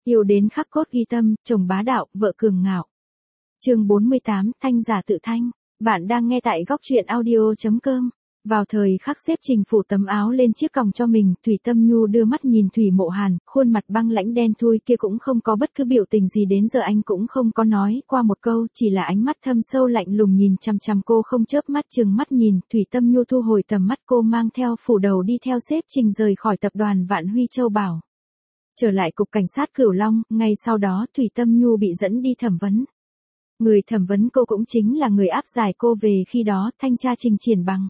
Yêu đến khắc cốt ghi tâm, chồng bá đạo, vợ cường ngạo. Chương 48, Thanh giả tự thanh. Bạn đang nghe tại góc truyện audio.com. Vào thời khắc xếp Trình phủ tấm áo lên chiếc còng cho mình, Thủy Tâm Nhu đưa mắt nhìn Thủy Mộ Hàn, khuôn mặt băng lãnh đen thui kia cũng không có bất cứ biểu tình gì, đến giờ anh cũng không có nói qua một câu, chỉ là ánh mắt thâm sâu lạnh lùng nhìn chằm chằm cô không chớp mắt, trừng mắt nhìn. Thủy Tâm Nhu thu hồi tầm mắt, cô mang theo phủ đầu đi theo xếp Trình rời khỏi tập đoàn Vạn Huy Châu Bảo. Trở lại cục cảnh sát Cửu Long, ngay sau đó Thủy Tâm Nhu bị dẫn đi thẩm vấn. Người thẩm vấn cô cũng chính là người áp giải cô về khi đó, thanh tra Trình Triển Bằng.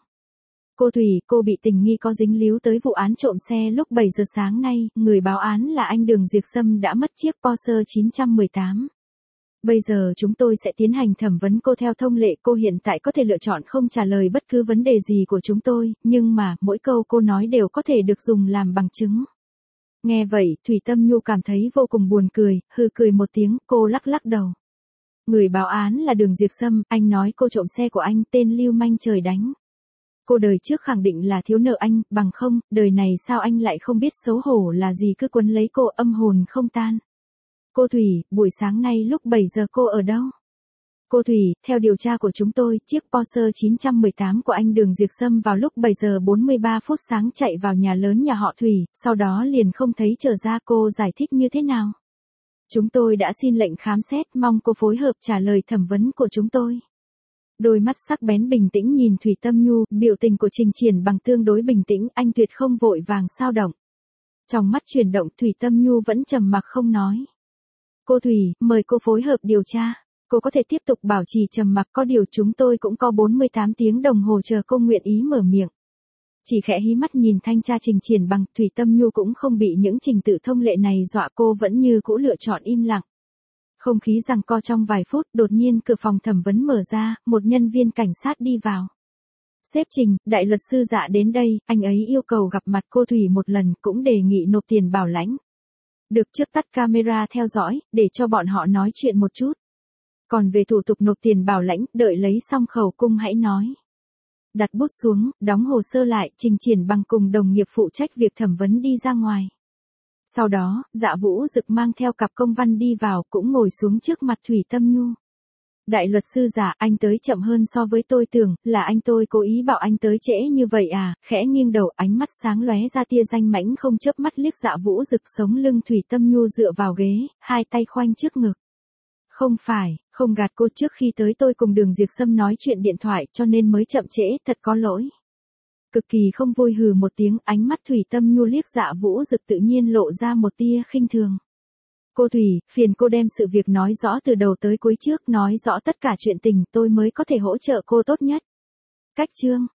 Cô Thủy, cô bị tình nghi có dính líu tới vụ án trộm xe lúc 7 giờ sáng nay, người báo án là anh Đường Diệp Sâm đã mất chiếc Porsche 918. Bây giờ chúng tôi sẽ tiến hành thẩm vấn cô theo thông lệ, cô hiện tại có thể lựa chọn không trả lời bất cứ vấn đề gì của chúng tôi, nhưng mà mỗi câu cô nói đều có thể được dùng làm bằng chứng. Nghe vậy, Thủy Tâm Nhu cảm thấy vô cùng buồn cười, hừ cười một tiếng, cô lắc lắc đầu. Người báo án là Đường Diệp Sâm, anh nói cô trộm xe của anh, tên lưu manh trời đánh. Cô đời trước khẳng định là thiếu nợ anh, bằng không, đời này sao anh lại không biết xấu hổ là gì, cứ quấn lấy cô âm hồn không tan. Cô Thủy, buổi sáng nay lúc 7 giờ cô ở đâu? Cô Thủy, theo điều tra của chúng tôi, chiếc Porsche 918 của anh Đường Diệp Sâm vào lúc 7 giờ 43 phút sáng chạy vào nhà lớn nhà họ Thủy, sau đó liền không thấy trở ra, cô giải thích như thế nào? Chúng tôi đã xin lệnh khám xét, mong cô phối hợp trả lời thẩm vấn của chúng tôi. Đôi mắt sắc bén bình tĩnh nhìn Thủy Tâm Nhu, biểu tình của Trình Triển Bằng tương đối bình tĩnh, anh tuyệt không vội vàng xao động. Trong mắt chuyển động, Thủy Tâm Nhu vẫn trầm mặc không nói. Cô Thủy, mời cô phối hợp điều tra. Cô có thể tiếp tục bảo trì trầm mặc, có điều chúng tôi cũng có 48 tiếng đồng hồ chờ cô nguyện ý mở miệng. Chỉ khẽ hí mắt nhìn thanh tra Trình Triển Bằng, Thủy Tâm Nhu cũng không bị những trình tự thông lệ này dọa, cô vẫn như cũ lựa chọn im lặng. Không khí giằng co trong vài phút, đột nhiên cửa phòng thẩm vấn mở ra, một nhân viên cảnh sát đi vào. Sếp Trình, đại luật sư Dạ đến đây, anh ấy yêu cầu gặp mặt cô Thủy một lần, cũng đề nghị nộp tiền bảo lãnh. Được, trước tắt camera theo dõi, để cho bọn họ nói chuyện một chút. Còn về thủ tục nộp tiền bảo lãnh, đợi lấy xong khẩu cung hãy nói. Đặt bút xuống, đóng hồ sơ lại, Trình Triển Bằng cùng đồng nghiệp phụ trách việc thẩm vấn đi ra ngoài. Sau đó, Dạ Vũ Dực mang theo cặp công văn đi vào, cũng ngồi xuống trước mặt Thủy Tâm Nhu. Đại luật sư Dạ, anh tới chậm hơn so với tôi tưởng, là anh tôi cố ý bảo anh tới trễ như vậy à? Khẽ nghiêng đầu, ánh mắt sáng lóe ra tia danh mãnh, không chớp mắt liếc Dạ Vũ Dực, sống lưng Thủy Tâm Nhu dựa vào ghế, hai tay khoanh trước ngực. Không phải, không gạt cô, trước khi tới tôi cùng Đường Diệp Sâm nói chuyện điện thoại cho nên mới chậm trễ, thật có lỗi. Cực kỳ không vui hừ một tiếng, ánh mắt Thủy Tâm Nhu liếc Dạ Vũ Dực tự nhiên lộ ra một tia khinh thường. Cô Thủy, phiền cô đem sự việc nói rõ từ đầu tới cuối trước, nói rõ tất cả chuyện tình, tôi mới có thể hỗ trợ cô tốt nhất. Cách chương.